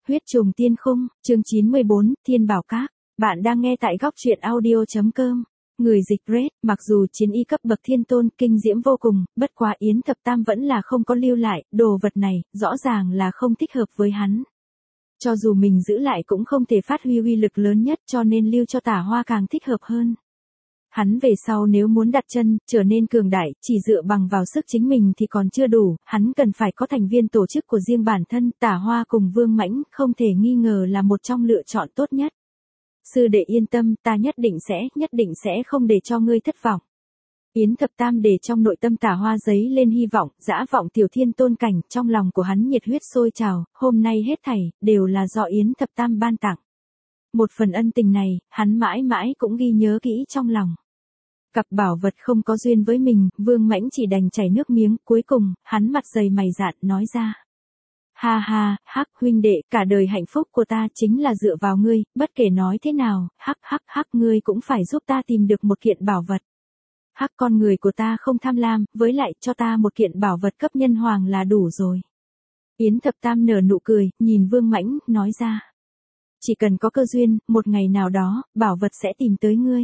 Huyết trùng tiên khung, chương 94, Thiên Bảo Các. Bạn đang nghe tại góc truyện audio.com. Người dịch Red, mặc dù chiến y cấp bậc thiên tôn, kinh diễm vô cùng, bất quá Yến Thập Tam vẫn là không có lưu lại, đồ vật này, rõ ràng là không thích hợp với hắn. Cho dù mình giữ lại cũng không thể phát huy uy lực lớn nhất, cho nên lưu cho Tả Hoa càng thích hợp hơn. Hắn về sau nếu muốn đặt chân, trở nên cường đại, chỉ dựa bằng vào sức chính mình thì còn chưa đủ, hắn cần phải có thành viên tổ chức của riêng bản thân, Tả Hoa cùng Vương Mãnh, không thể nghi ngờ là một trong lựa chọn tốt nhất. Sư đệ yên tâm, ta nhất định sẽ không để cho ngươi thất vọng. Yến Thập Tam để trong nội tâm Tả Hoa giấy lên hy vọng, dã vọng tiểu thiên tôn cảnh, trong lòng của hắn nhiệt huyết sôi trào, hôm nay hết thảy, đều là do Yến Thập Tam ban tặng. Một phần ân tình này, hắn mãi mãi cũng ghi nhớ kỹ trong lòng. Cặp bảo vật không có duyên với mình, Vương Mãnh chỉ đành chảy nước miếng, cuối cùng, hắn mặt dày mày dạn, nói ra. Ha ha, hắc huynh đệ, cả đời hạnh phúc của ta chính là dựa vào ngươi, bất kể nói thế nào, hắc ngươi cũng phải giúp ta tìm được một kiện bảo vật. Hắc con người của ta không tham lam, với lại cho ta một kiện bảo vật cấp nhân hoàng là đủ rồi. Yến Thập Tam nở nụ cười, nhìn Vương Mãnh, nói ra. Chỉ cần có cơ duyên, một ngày nào đó, bảo vật sẽ tìm tới ngươi.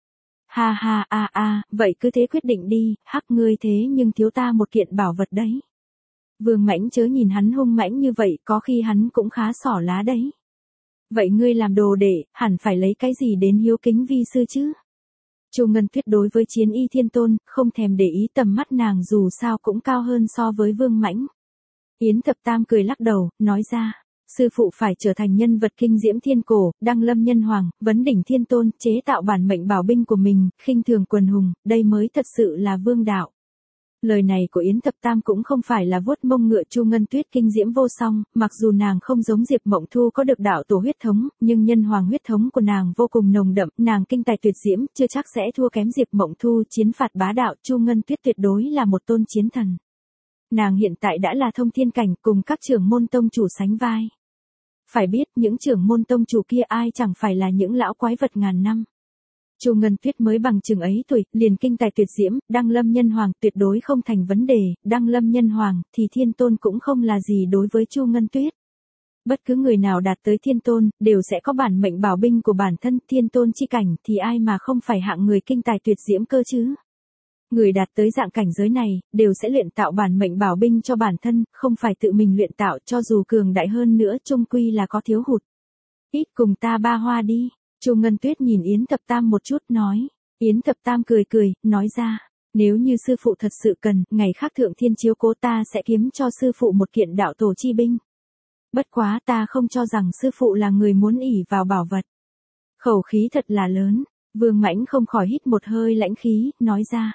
Ha ha vậy cứ thế quyết định đi, hắc ngươi thế nhưng thiếu ta một kiện bảo vật đấy. Vương Mãnh chớ nhìn hắn hung mãnh như vậy, có khi hắn cũng khá xỏ lá đấy. Vậy ngươi làm đồ đệ, hẳn phải lấy cái gì đến hiếu kính vi sư chứ? Chu Ngân Tuyết đối với chiến y thiên tôn, không thèm để ý tầm mắt nàng dù sao cũng cao hơn so với Vương Mãnh. Yến Thập Tam cười lắc đầu, nói ra. Sư phụ phải trở thành nhân vật kinh diễm thiên cổ, đăng lâm nhân hoàng, vấn đỉnh thiên tôn, chế tạo bản mệnh bảo binh của mình, khinh thường quần hùng, đây mới thật sự là vương đạo. Lời này của Yến Thập Tam cũng không phải là vuốt mông ngựa Chu Ngân Tuyết kinh diễm vô song, mặc dù nàng không giống Diệp Mộng Thu có được đạo tổ huyết thống, nhưng nhân hoàng huyết thống của nàng vô cùng nồng đậm, nàng kinh tài tuyệt diễm, chưa chắc sẽ thua kém Diệp Mộng Thu chiến phạt bá đạo, Chu Ngân Tuyết tuyệt đối là một tôn chiến thần. Nàng hiện tại đã là thông thiên cảnh cùng các trưởng môn tông chủ sánh vai. Phải biết những trưởng môn tông chủ kia ai chẳng phải là những lão quái vật ngàn năm. Chu Ngân Tuyết mới bằng chừng ấy tuổi, liền kinh tài tuyệt diễm, đăng lâm nhân hoàng tuyệt đối không thành vấn đề, đăng lâm nhân hoàng thì thiên tôn cũng không là gì đối với Chu Ngân Tuyết. Bất cứ người nào đạt tới thiên tôn, đều sẽ có bản mệnh bảo binh của bản thân, thiên tôn chi cảnh thì ai mà không phải hạng người kinh tài tuyệt diễm cơ chứ. Người đạt tới dạng cảnh giới này, đều sẽ luyện tạo bản mệnh bảo binh cho bản thân, không phải tự mình luyện tạo, cho dù cường đại hơn nữa chung quy là có thiếu hụt. Ít cùng ta ba hoa đi. Chu Ngân Tuyết nhìn Yến Thập Tam một chút nói. Yến Thập Tam cười, nói ra. Nếu như sư phụ thật sự cần, ngày khác thượng thiên chiếu cố ta sẽ kiếm cho sư phụ một kiện đạo tổ chi binh. Bất quá ta không cho rằng sư phụ là người muốn ỷ vào bảo vật. Khẩu khí thật là lớn. Vương Mãnh không khỏi hít một hơi lãnh khí, nói ra.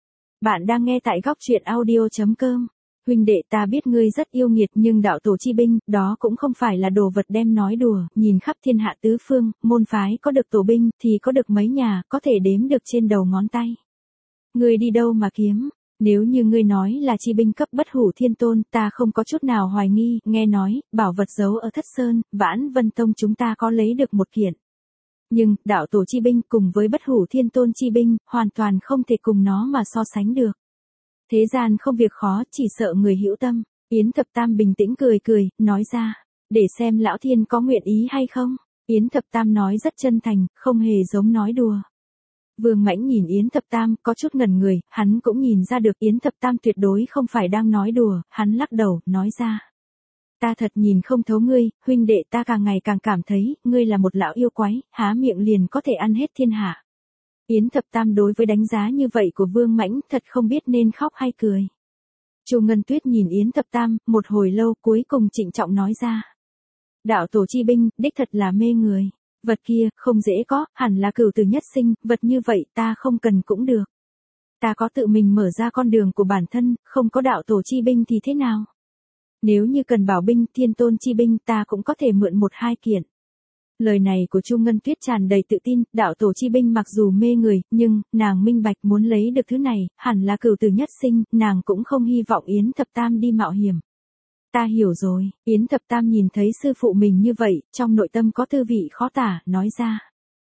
Bạn đang nghe tại góc truyện audio.com. Huynh đệ ta biết ngươi rất yêu nghiệt nhưng đạo tổ chi binh, đó cũng không phải là đồ vật đem nói đùa, nhìn khắp thiên hạ tứ phương, môn phái có được tổ binh thì có được mấy nhà, có thể đếm được trên đầu ngón tay. Ngươi đi đâu mà kiếm? Nếu như ngươi nói là chi binh cấp bất hủ thiên tôn, ta không có chút nào hoài nghi, nghe nói, bảo vật giấu ở Thất Sơn, Vãn Vân Tông chúng ta có lấy được một kiện. Nhưng, đạo tổ chi binh cùng với bất hủ thiên tôn chi binh, hoàn toàn không thể cùng nó mà so sánh được. Thế gian không việc khó, chỉ sợ người hữu tâm. Yến Thập Tam bình tĩnh cười, nói ra. Để xem lão thiên có nguyện ý hay không. Yến Thập Tam nói rất chân thành, không hề giống nói đùa. Vương Mãnh nhìn Yến Thập Tam, có chút ngẩn người, hắn cũng nhìn ra được Yến Thập Tam tuyệt đối không phải đang nói đùa, hắn lắc đầu, nói ra. Ta thật nhìn không thấu ngươi, huynh đệ ta càng ngày càng cảm thấy, ngươi là một lão yêu quái, há miệng liền có thể ăn hết thiên hạ. Yến Thập Tam đối với đánh giá như vậy của Vương Mãnh thật không biết nên khóc hay cười. Chu Ngân Tuyết nhìn Yến Thập Tam, một hồi lâu cuối cùng trịnh trọng nói ra. Đạo tổ chi binh, đích thật là mê người. Vật kia, không dễ có, hẳn là cửu tử nhất sinh, vật như vậy ta không cần cũng được. Ta có tự mình mở ra con đường của bản thân, không có đạo tổ chi binh thì thế nào? Nếu như cần bảo binh, thiên tôn chi binh ta cũng có thể mượn một hai kiện. Lời này của Chu Ngân Tuyết tràn đầy tự tin, đạo tổ chi binh mặc dù mê người, nhưng, nàng minh bạch muốn lấy được thứ này, hẳn là cửu tử nhất sinh, nàng cũng không hy vọng Yến Thập Tam đi mạo hiểm. Ta hiểu rồi, Yến Thập Tam nhìn thấy sư phụ mình như vậy, trong nội tâm có tư vị khó tả, nói ra.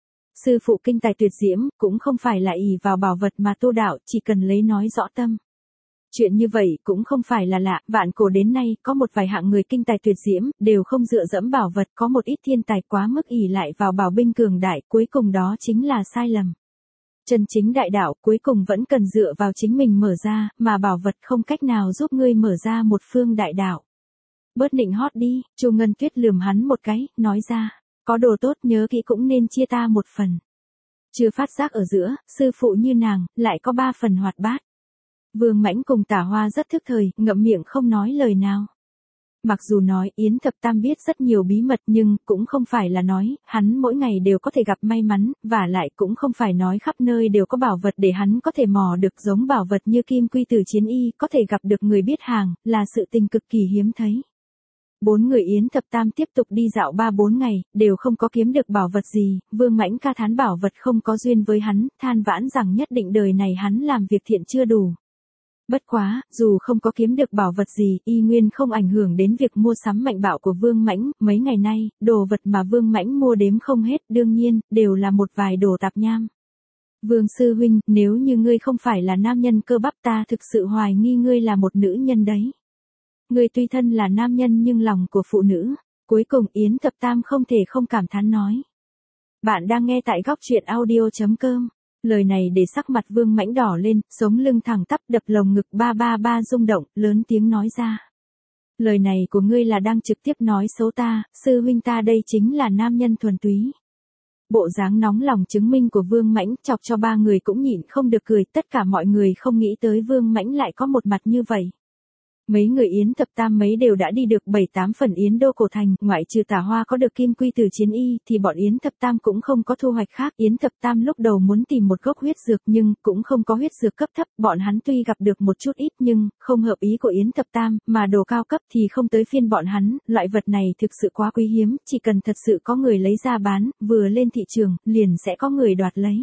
Sư phụ kinh tài tuyệt diễm, cũng không phải là ỷ vào bảo vật mà tu đạo, chỉ cần lấy nói rõ tâm. Chuyện như vậy cũng không phải là lạ, vạn cổ đến nay, có một vài hạng người kinh tài tuyệt diễm, đều không dựa dẫm bảo vật, có một ít thiên tài quá mức ỷ lại vào bảo binh cường đại, cuối cùng đó chính là sai lầm. Chân chính đại đạo, cuối cùng vẫn cần dựa vào chính mình mở ra, mà bảo vật không cách nào giúp ngươi mở ra một phương đại đạo. Bớt nịnh hót đi, Chu Ngân Tuyết lườm hắn một cái, nói ra, có đồ tốt nhớ kỹ cũng nên chia ta một phần. Chưa phát giác ở giữa, sư phụ như nàng, lại có 3 phần hoạt bát. Vương Mãnh cùng Tả Hoa rất thức thời, ngậm miệng không nói lời nào. Mặc dù nói Yến Thập Tam biết rất nhiều bí mật nhưng cũng không phải là nói, hắn mỗi ngày đều có thể gặp may mắn, và lại cũng không phải nói khắp nơi đều có bảo vật để hắn có thể mò được giống bảo vật như kim quy từ chiến y, có thể gặp được người biết hàng, là sự tình cực kỳ hiếm thấy. 4 người Yến Thập Tam tiếp tục đi dạo 3-4 ngày, đều không có kiếm được bảo vật gì, Vương Mãnh ca thán bảo vật không có duyên với hắn, than vãn rằng nhất định đời này hắn làm việc thiện chưa đủ. Bất quá, dù không có kiếm được bảo vật gì, y nguyên không ảnh hưởng đến việc mua sắm mạnh bạo của Vương Mãnh, mấy ngày nay, đồ vật mà Vương Mãnh mua đếm không hết, đương nhiên, đều là một vài đồ tạp nham. Vương sư huynh, nếu như ngươi không phải là nam nhân cơ bắp ta thực sự hoài nghi ngươi là một nữ nhân đấy. Ngươi tuy thân là nam nhân nhưng lòng của phụ nữ, cuối cùng Yến Thập Tam không thể không cảm thán nói. Bạn đang nghe tại góc truyện audio.com. Lời này để sắc mặt Vương Mãnh đỏ lên, sống lưng thẳng tắp đập lồng ngực ba ba ba rung động, lớn tiếng nói ra. Lời này của ngươi là đang trực tiếp nói xấu ta, sư huynh ta đây chính là nam nhân thuần túy. Bộ dáng nóng lòng chứng minh của Vương Mãnh chọc cho 3 người cũng nhịn không được cười, tất cả mọi người không nghĩ tới Vương Mãnh lại có một mặt như vậy. Mấy người Yến Thập Tam mấy đều đã đi được 7-8 phần Yến Đô cổ thành, ngoại trừ Tả Hoa có được kim quy từ chiến y, thì bọn Yến Thập Tam cũng không có thu hoạch khác. Yến Thập Tam lúc đầu muốn tìm một gốc huyết dược nhưng cũng không có huyết dược cấp thấp, bọn hắn tuy gặp được một chút ít nhưng không hợp ý của Yến Thập Tam, mà đồ cao cấp thì không tới phiên bọn hắn, loại vật này thực sự quá quý hiếm, chỉ cần thật sự có người lấy ra bán, vừa lên thị trường, liền sẽ có người đoạt lấy.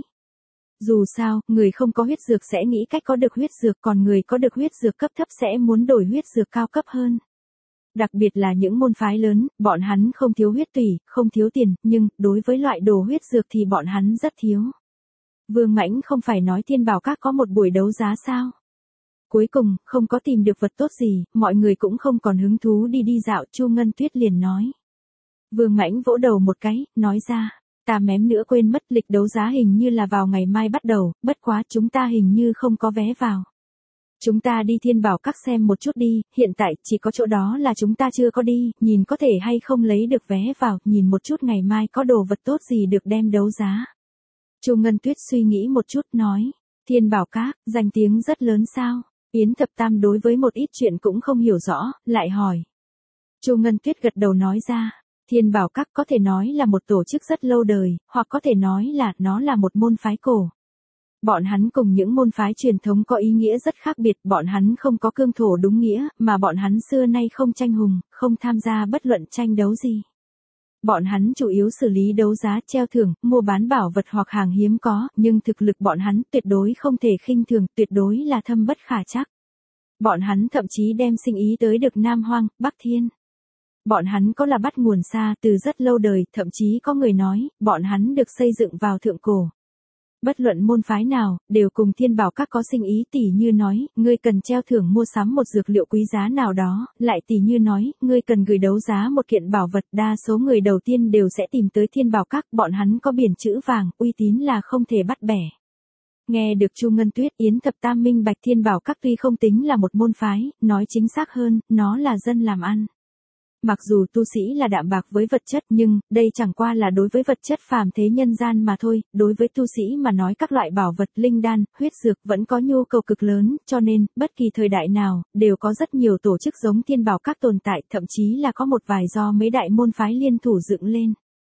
Dù sao, người không có huyết dược sẽ nghĩ cách có được huyết dược, còn người có được huyết dược cấp thấp sẽ muốn đổi huyết dược cao cấp hơn. Đặc biệt là những môn phái lớn, bọn hắn không thiếu huyết tủy, không thiếu tiền, nhưng, đối với loại đồ huyết dược thì bọn hắn rất thiếu. Vương Mãnh không phải nói Thiên Bảo Các có một buổi đấu giá sao? Cuối cùng, không có tìm được vật tốt gì, mọi người cũng không còn hứng thú đi dạo, Chu Ngân Tuyết liền nói. Vương Mãnh vỗ đầu một cái, nói ra. Ta mém nữa quên mất lịch đấu giá hình như là vào ngày mai bắt đầu, bất quá chúng ta hình như không có vé vào. Chúng ta đi Thiên Bảo Các xem một chút đi, hiện tại chỉ có chỗ đó là chúng ta chưa có đi, nhìn có thể hay không lấy được vé vào, nhìn một chút ngày mai có đồ vật tốt gì được đem đấu giá. Chu Ngân Tuyết suy nghĩ một chút nói, Thiên Bảo Các, danh tiếng rất lớn sao? Yến Thập Tam đối với một ít chuyện cũng không hiểu rõ, lại hỏi. Chu Ngân Tuyết gật đầu nói ra. Thiên Bảo Các có thể nói là một tổ chức rất lâu đời, hoặc có thể nói là nó là một môn phái cổ. Bọn hắn cùng những môn phái truyền thống có ý nghĩa rất khác biệt, bọn hắn không có cương thổ đúng nghĩa, mà bọn hắn xưa nay không tranh hùng, không tham gia bất luận tranh đấu gì. Bọn hắn chủ yếu xử lý đấu giá, treo thưởng, mua bán bảo vật hoặc hàng hiếm có, nhưng thực lực bọn hắn tuyệt đối không thể khinh thường, tuyệt đối là thâm bất khả trắc. Bọn hắn thậm chí đem sinh ý tới được Nam Hoang, Bắc Thiên. Bọn hắn có là bắt nguồn xa từ rất lâu đời, thậm chí có người nói, bọn hắn được xây dựng vào thượng cổ. Bất luận môn phái nào, đều cùng Thiên Bảo Các có sinh ý, tỉ như nói, ngươi cần treo thưởng mua sắm một dược liệu quý giá nào đó, lại tỉ như nói, ngươi cần gửi đấu giá một kiện bảo vật, đa số người đầu tiên đều sẽ tìm tới Thiên Bảo Các, bọn hắn có biển chữ vàng, uy tín là không thể bắt bẻ. Nghe được Chu Ngân Tuyết, Yến Thập Tam minh bạch Thiên Bảo Các tuy không tính là một môn phái, nói chính xác hơn, nó là dân làm ăn. Mặc dù tu sĩ là đạm bạc với vật chất nhưng, đây chẳng qua là đối với vật chất phàm thế nhân gian mà thôi, đối với tu sĩ mà nói các loại bảo vật linh đan, huyết dược vẫn có nhu cầu cực lớn, cho nên, bất kỳ thời đại nào, đều có rất nhiều tổ chức giống Thiên Bảo Các tồn tại, thậm chí là có một vài do mấy đại môn phái liên thủ dựng lên.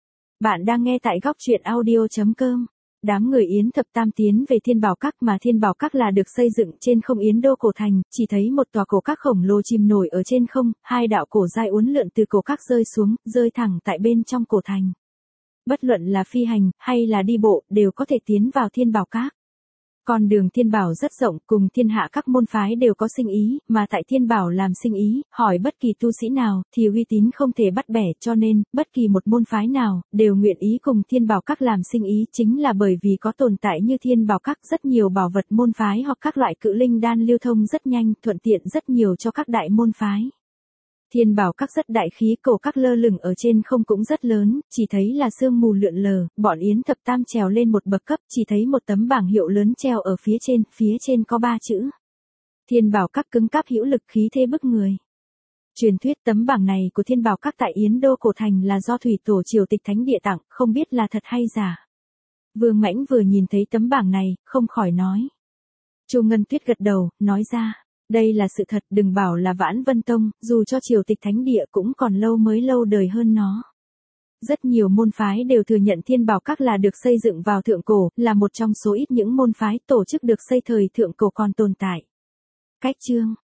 Bạn đang nghe tại góc truyện audio.com. Đám người Yến Thập Tam tiến về Thiên Bảo Các mà Thiên Bảo Các là được xây dựng trên không Yến Đô cổ thành, chỉ thấy một tòa cổ các khổng lồ chìm nổi ở trên không, 2 đạo cổ giai uốn lượn từ cổ các rơi xuống, rơi thẳng tại bên trong cổ thành. Bất luận là phi hành, hay là đi bộ, đều có thể tiến vào Thiên Bảo Các. Con đường Thiên Bảo rất rộng, cùng thiên hạ các môn phái đều có sinh ý, mà tại Thiên Bảo làm sinh ý, hỏi bất kỳ tu sĩ nào, thì uy tín không thể bắt bẻ, cho nên, bất kỳ một môn phái nào, đều nguyện ý cùng Thiên Bảo các làm sinh ý, chính là bởi vì có tồn tại như Thiên Bảo các, rất nhiều bảo vật môn phái hoặc các loại cự linh đan lưu thông rất nhanh, thuận tiện rất nhiều cho các đại môn phái. Thiên Bảo các rất đại khí, cổ các lơ lửng ở trên không cũng rất lớn, chỉ thấy là sương mù lượn lờ, bọn Yến Thập Tam trèo lên một bậc cấp, chỉ thấy một tấm bảng hiệu lớn treo ở phía trên có 3 chữ. Thiên Bảo các cứng cáp hữu lực, khí thế bức người. Truyền thuyết tấm bảng này của Thiên Bảo các tại Yến Đô Cổ Thành là do thủy tổ triều tịch thánh địa tặng, không biết là thật hay giả. Vương Mãnh vừa nhìn thấy tấm bảng này, không khỏi nói. Chu Ngân Tuyết gật đầu, nói ra. Đây là sự thật, đừng bảo là Vãn Vân Tông, dù cho triều tịch thánh địa cũng còn lâu mới lâu đời hơn nó. Rất nhiều môn phái đều thừa nhận Thiên Bảo các là được xây dựng vào thượng cổ, là một trong số ít những môn phái tổ chức được xây thời thượng cổ còn tồn tại. Cách chương